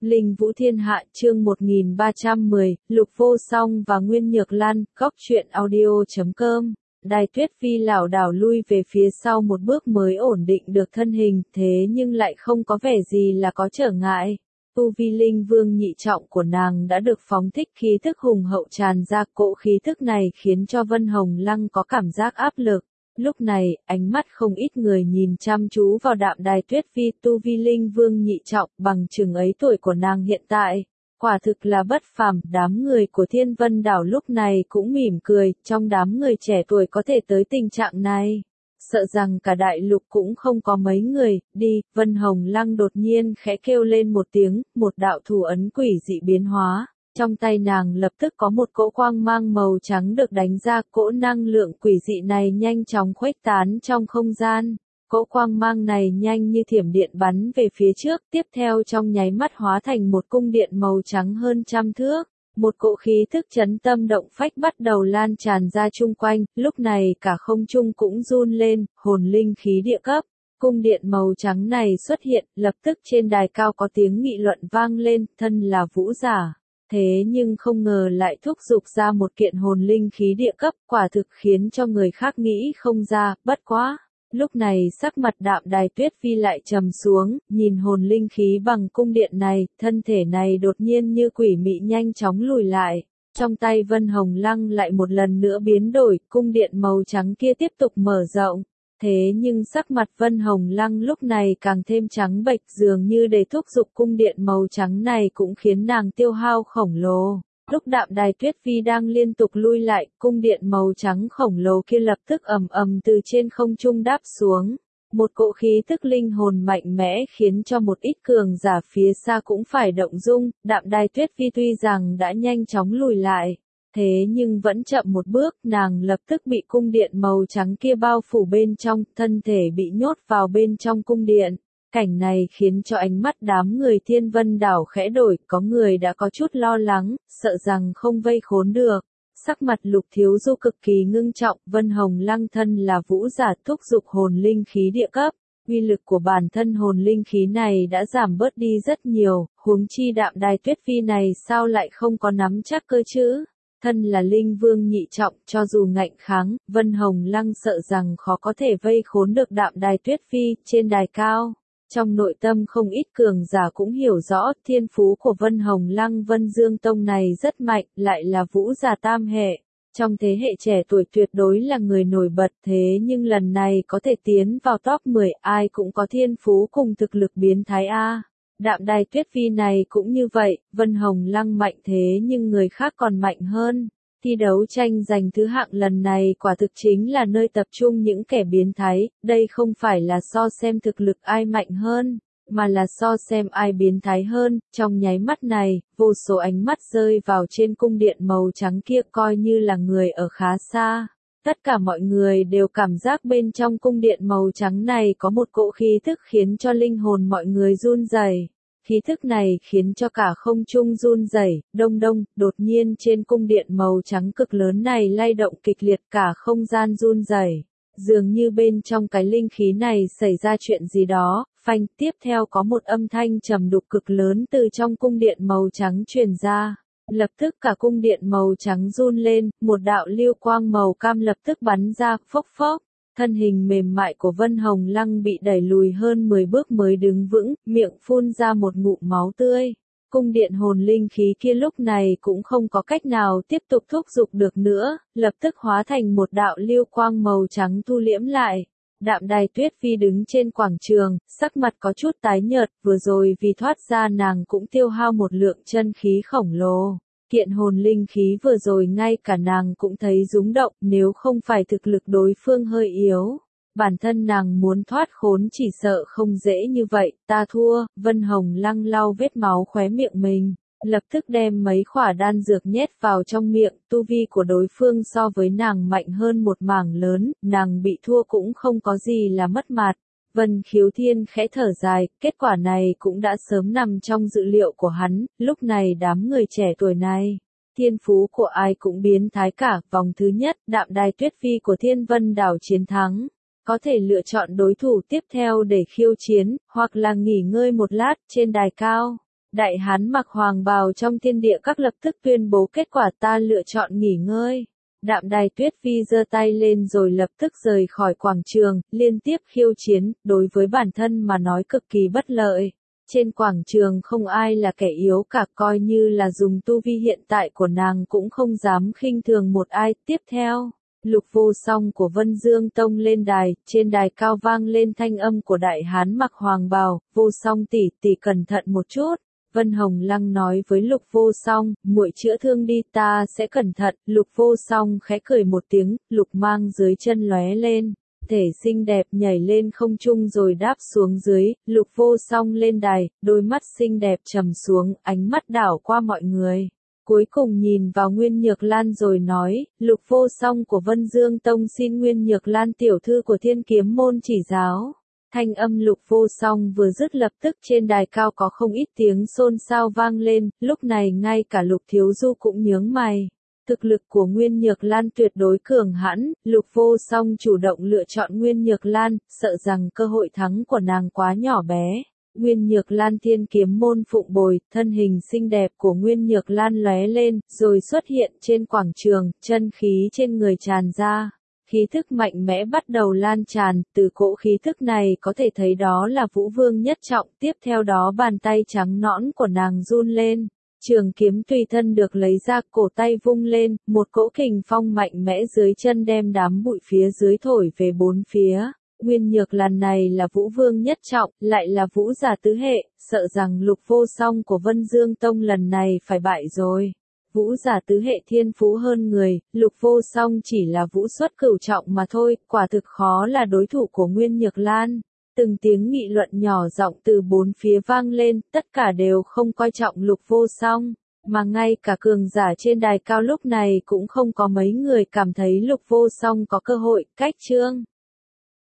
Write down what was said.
Linh Vũ Thiên Hạ chương 1310, Lục Vô Song và Nguyên Nhược Lan, góc truyện audio.com. Đài Tuyết Phi lảo đảo lui về phía sau một bước mới ổn định được thân hình, thế nhưng lại không có vẻ gì là có trở ngại. Tu vi linh vương nhị trọng của nàng đã được phóng thích, khí thức hùng hậu tràn ra, cỗ khí thức này khiến cho Vân Hồng Lăng có cảm giác áp lực. Lúc này, ánh mắt không ít người nhìn chăm chú vào Đạm Đài Tuyết Phi, tu vi linh vương nhị trọng, bằng chừng ấy tuổi của nàng hiện tại. Quả thực là bất phàm. Đám người của Thiên Vân Đảo lúc này cũng mỉm cười, trong đám người trẻ tuổi có thể tới tình trạng này. Sợ rằng cả đại lục cũng không có mấy người. Đi, Vân Hồng Lăng đột nhiên khẽ kêu lên một tiếng, một đạo thủ ấn quỷ dị biến hóa. Trong tay nàng lập tức có một cỗ quang mang màu trắng được đánh ra, cỗ năng lượng quỷ dị này nhanh chóng khuếch tán trong không gian. Cỗ quang mang này nhanh như thiểm điện bắn về phía trước, tiếp theo trong nháy mắt hóa thành một cung điện màu trắng hơn trăm thước. Một cỗ khí thức chấn tâm động phách bắt đầu lan tràn ra chung quanh, lúc này cả không trung cũng run lên, hồn linh khí địa cấp. Cung điện màu trắng này xuất hiện, lập tức trên đài cao có tiếng nghị luận vang lên, thân là vũ giả. Thế nhưng không ngờ lại thúc giục ra một kiện hồn linh khí địa cấp, quả thực khiến cho người khác nghĩ không ra, bất quá. Lúc này sắc mặt Đạm Đài Tuyết Phi lại trầm xuống, nhìn hồn linh khí bằng cung điện này, thân thể này đột nhiên như quỷ mị nhanh chóng lùi lại. Trong tay Vân Hồng Lăng lại một lần nữa biến đổi, cung điện màu trắng kia tiếp tục mở rộng. Thế nhưng sắc mặt Vân Hồng Lăng lúc này càng thêm trắng bệch, dường như để thúc giục cung điện màu trắng này cũng khiến nàng tiêu hao khổng lồ. Lúc Đạm Đài Tuyết Phi đang liên tục lui lại, cung điện màu trắng khổng lồ kia lập tức ầm ầm từ trên không trung đáp xuống. Một cỗ khí tức linh hồn mạnh mẽ khiến cho một ít cường giả phía xa cũng phải động dung. Đạm Đài Tuyết Phi tuy rằng đã nhanh chóng lùi lại, thế nhưng vẫn chậm một bước, nàng lập tức bị cung điện màu trắng kia bao phủ bên trong, thân thể bị nhốt vào bên trong cung điện. Cảnh này khiến cho ánh mắt đám người Thiên Vân Đảo khẽ đổi, có người đã có chút lo lắng, sợ rằng không vây khốn được. Sắc mặt Lục Thiếu Du cực kỳ ngưng trọng, Vân Hồng Lăng thân là vũ giả thúc giục hồn linh khí địa cấp. Uy lực của bản thân hồn linh khí này đã giảm bớt đi rất nhiều, huống chi Đạm Đài Tuyết Phi này sao lại không có nắm chắc cơ chứ? Thân là linh vương nhị trọng, cho dù ngạnh kháng, Vân Hồng Lăng sợ rằng khó có thể vây khốn được Đạm Đài Tuyết Phi. Trên đài cao, trong nội tâm không ít cường giả cũng hiểu rõ, thiên phú của Vân Hồng Lăng Vân Dương Tông này rất mạnh, lại là vũ giả tam hệ. Trong thế hệ trẻ tuổi tuyệt đối là người nổi bật, thế nhưng lần này có thể tiến vào top 10, ai cũng có thiên phú cùng thực lực biến thái a. Đạm Đài Tuyết Phi này cũng như vậy, Vân Hồng Lăng mạnh thế nhưng người khác còn mạnh hơn. Thi đấu tranh giành thứ hạng lần này quả thực chính là nơi tập trung những kẻ biến thái, đây không phải là so xem thực lực ai mạnh hơn, mà là so xem ai biến thái hơn. Trong nháy mắt này, vô số ánh mắt rơi vào trên cung điện màu trắng kia, coi như là người ở khá xa. Tất cả mọi người đều cảm giác bên trong cung điện màu trắng này có một cỗ khí thức khiến cho linh hồn mọi người run rẩy. Khí thức này khiến cho cả không trung run rẩy, đông đông, đột nhiên trên cung điện màu trắng cực lớn này lay động kịch liệt, cả không gian run rẩy. Dường như bên trong cái linh khí này xảy ra chuyện gì đó, phanh, tiếp theo có một âm thanh trầm đục cực lớn từ trong cung điện màu trắng truyền ra. Lập tức cả cung điện màu trắng run lên, một đạo lưu quang màu cam lập tức bắn ra, phốc phốc. Thân hình mềm mại của Vân Hồng Lăng bị đẩy lùi hơn 10 bước mới đứng vững, miệng phun ra một ngụm máu tươi. Cung điện hồn linh khí kia lúc này cũng không có cách nào tiếp tục thúc giục được nữa, lập tức hóa thành một đạo lưu quang màu trắng thu liễm lại. Đạm Đài Tuyết Phi đứng trên quảng trường, sắc mặt có chút tái nhợt, vừa rồi vì thoát ra nàng cũng tiêu hao một lượng chân khí khổng lồ. Kiện hồn linh khí vừa rồi ngay cả nàng cũng thấy rúng động, nếu không phải thực lực đối phương hơi yếu. Bản thân nàng muốn thoát khốn chỉ sợ không dễ như vậy, ta thua. Vân Hồng Lăng lau vết máu khóe miệng mình, lập tức đem mấy khỏa đan dược nhét vào trong miệng, tu vi của đối phương so với nàng mạnh hơn một mảng lớn, nàng bị thua cũng không có gì là mất mặt. Vân Khiếu Thiên khẽ thở dài, kết quả này cũng đã sớm nằm trong dự liệu của hắn. Lúc này đám người trẻ tuổi này, thiên phú của ai cũng biến thái cả. Vòng thứ nhất, Đạm Đài Tuyết Phi của Thiên Vân Đảo chiến thắng. Có thể lựa chọn đối thủ tiếp theo để khiêu chiến, hoặc là nghỉ ngơi một lát trên đài cao. Đại hán mặc hoàng bào trong thiên địa các lập tức tuyên bố kết quả, ta lựa chọn nghỉ ngơi. Đạm Đài Tuyết Phi giơ tay lên rồi lập tức rời khỏi quảng trường, liên tiếp khiêu chiến, đối với bản thân mà nói cực kỳ bất lợi. Trên quảng trường không ai là kẻ yếu cả, coi như là dùng tu vi hiện tại của nàng cũng không dám khinh thường một ai. Tiếp theo, Lục Vô Song của Vân Dương Tông lên đài, trên đài cao vang lên thanh âm của đại hán mặc hoàng bào, Vô Song tỷ tỷ cẩn thận một chút. Vân Hồng Lăng nói với Lục Vô Song, muội chữa thương đi, ta sẽ cẩn thận. Lục Vô Song khẽ cười một tiếng, lục mang dưới chân lóe lên, thể xinh đẹp nhảy lên không trung rồi đáp xuống dưới. Lục Vô Song lên đài, đôi mắt xinh đẹp trầm xuống, ánh mắt đảo qua mọi người. Cuối cùng nhìn vào Nguyên Nhược Lan rồi nói, Lục Vô Song của Vân Dương Tông xin Nguyên Nhược Lan tiểu thư của Thiên Kiếm môn chỉ giáo. Thanh âm Lục Vô Song vừa dứt lập tức trên đài cao có không ít tiếng xôn xao vang lên, lúc này ngay cả Lục Thiếu Du cũng nhướng mày. Thực lực của Nguyên Nhược Lan tuyệt đối cường hãn, Lục Vô Song chủ động lựa chọn Nguyên Nhược Lan, sợ rằng cơ hội thắng của nàng quá nhỏ bé. Nguyên Nhược Lan Thiên Kiếm môn phụng bồi, thân hình xinh đẹp của Nguyên Nhược Lan lóe lên, rồi xuất hiện trên quảng trường, chân khí trên người tràn ra. Khí thức mạnh mẽ bắt đầu lan tràn, từ cỗ khí thức này có thể thấy đó là Vũ Vương nhất trọng, tiếp theo đó bàn tay trắng nõn của nàng run lên. Trường kiếm tùy thân được lấy ra, cổ tay vung lên, một cỗ kình phong mạnh mẽ dưới chân đem đám bụi phía dưới thổi về bốn phía. Nguyên Nhược Lan này là Vũ Vương nhất trọng, lại là Vũ giả tứ hệ, sợ rằng Lục Vô Song của Vân Dương Tông lần này phải bại rồi. Vũ giả tứ hệ thiên phú hơn người, Lục Vô Song chỉ là vũ xuất cửu trọng mà thôi, quả thực khó là đối thủ của Nguyên Nhược Lan. Từng tiếng nghị luận nhỏ giọng từ bốn phía vang lên, tất cả đều không coi trọng Lục Vô Song, mà ngay cả cường giả trên đài cao lúc này cũng không có mấy người cảm thấy Lục Vô Song có cơ hội. Cách chương